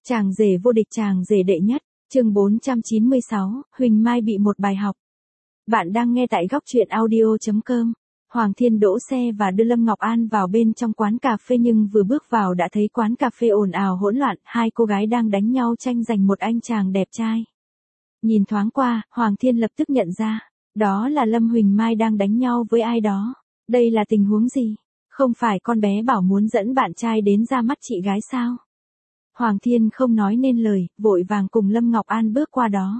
Chàng rể vô địch, chàng rể đệ nhất, chương 496, Huỳnh Mai bị một bài học. Bạn đang nghe tại góc truyện audio.com. Hoàng Thiên đỗ xe và đưa Lâm Ngọc An vào bên trong quán cà phê, nhưng vừa bước vào đã thấy quán cà phê ồn ào hỗn loạn, hai cô gái đang đánh nhau tranh giành một anh chàng đẹp trai. Nhìn thoáng qua, Hoàng Thiên lập tức nhận ra, đó là Lâm Huỳnh Mai đang đánh nhau với ai đó. Đây là tình huống gì? Không phải con bé bảo muốn dẫn bạn trai đến ra mắt chị gái sao? Hoàng Thiên không nói nên lời, vội vàng cùng Lâm Ngọc An bước qua đó.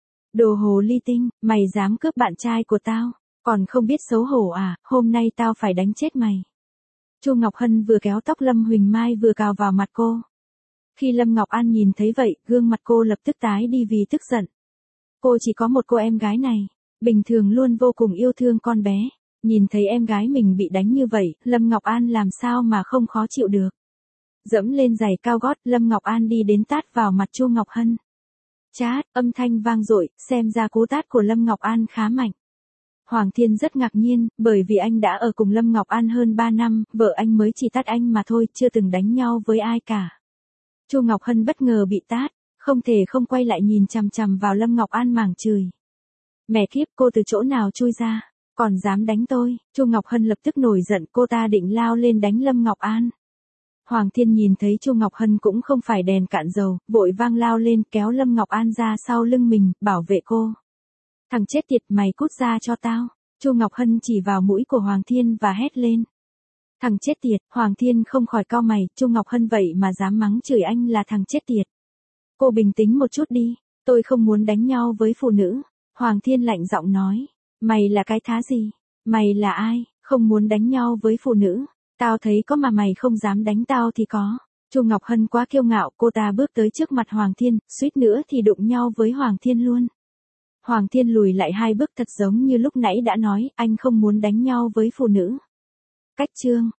Đồ hồ ly tinh, mày dám cướp bạn trai của tao, còn không biết xấu hổ à, hôm nay tao phải đánh chết mày. Chu Ngọc Hân vừa kéo tóc Lâm Huỳnh Mai vừa cào vào mặt cô. Khi Lâm Ngọc An nhìn thấy vậy, gương mặt cô lập tức tái đi vì tức giận. Cô chỉ có một cô em gái này, bình thường luôn vô cùng yêu thương con bé. Nhìn thấy em gái mình bị đánh như vậy, Lâm Ngọc An làm sao mà không khó chịu được. Dẫm lên giày cao gót, Lâm Ngọc An đi đến tát vào mặt Chu Ngọc Hân. Chát, âm thanh vang dội, xem ra cú tát của Lâm Ngọc An khá mạnh. Hoàng Thiên rất ngạc nhiên, bởi vì anh đã ở cùng Lâm Ngọc An hơn 3 năm, vợ anh mới chỉ tát anh mà thôi, chưa từng đánh nhau với ai cả. Chu Ngọc Hân bất ngờ bị tát, không thể không quay lại nhìn chằm chằm vào Lâm Ngọc An mảng chửi. Mẹ kiếp, cô từ chỗ nào chui ra, còn dám đánh tôi? Chu Ngọc Hân lập tức nổi giận, cô ta định lao lên đánh Lâm Ngọc An. Hoàng Thiên nhìn thấy Chu Ngọc Hân cũng không phải đèn cạn dầu, vội vang lao lên kéo Lâm Ngọc An ra sau lưng mình, bảo vệ cô. Thằng chết tiệt, mày cút ra cho tao. Chu Ngọc Hân chỉ vào mũi của Hoàng Thiên và hét lên. Thằng chết tiệt, Hoàng Thiên không khỏi cau mày, Chu Ngọc Hân vậy mà dám mắng chửi anh là thằng chết tiệt. Cô bình tĩnh một chút đi, tôi không muốn đánh nhau với phụ nữ. Hoàng Thiên lạnh giọng nói, mày là cái thá gì? Mày là ai, không muốn đánh nhau với phụ nữ? Tao thấy có mà mày không dám đánh tao thì có. Chu Ngọc Hân quá kiêu ngạo, cô ta bước tới trước mặt Hoàng Thiên, suýt nữa thì đụng nhau với Hoàng Thiên luôn. Hoàng Thiên lùi lại 2 bước thật giống như lúc nãy đã nói, anh không muốn đánh nhau với phụ nữ. Cách chương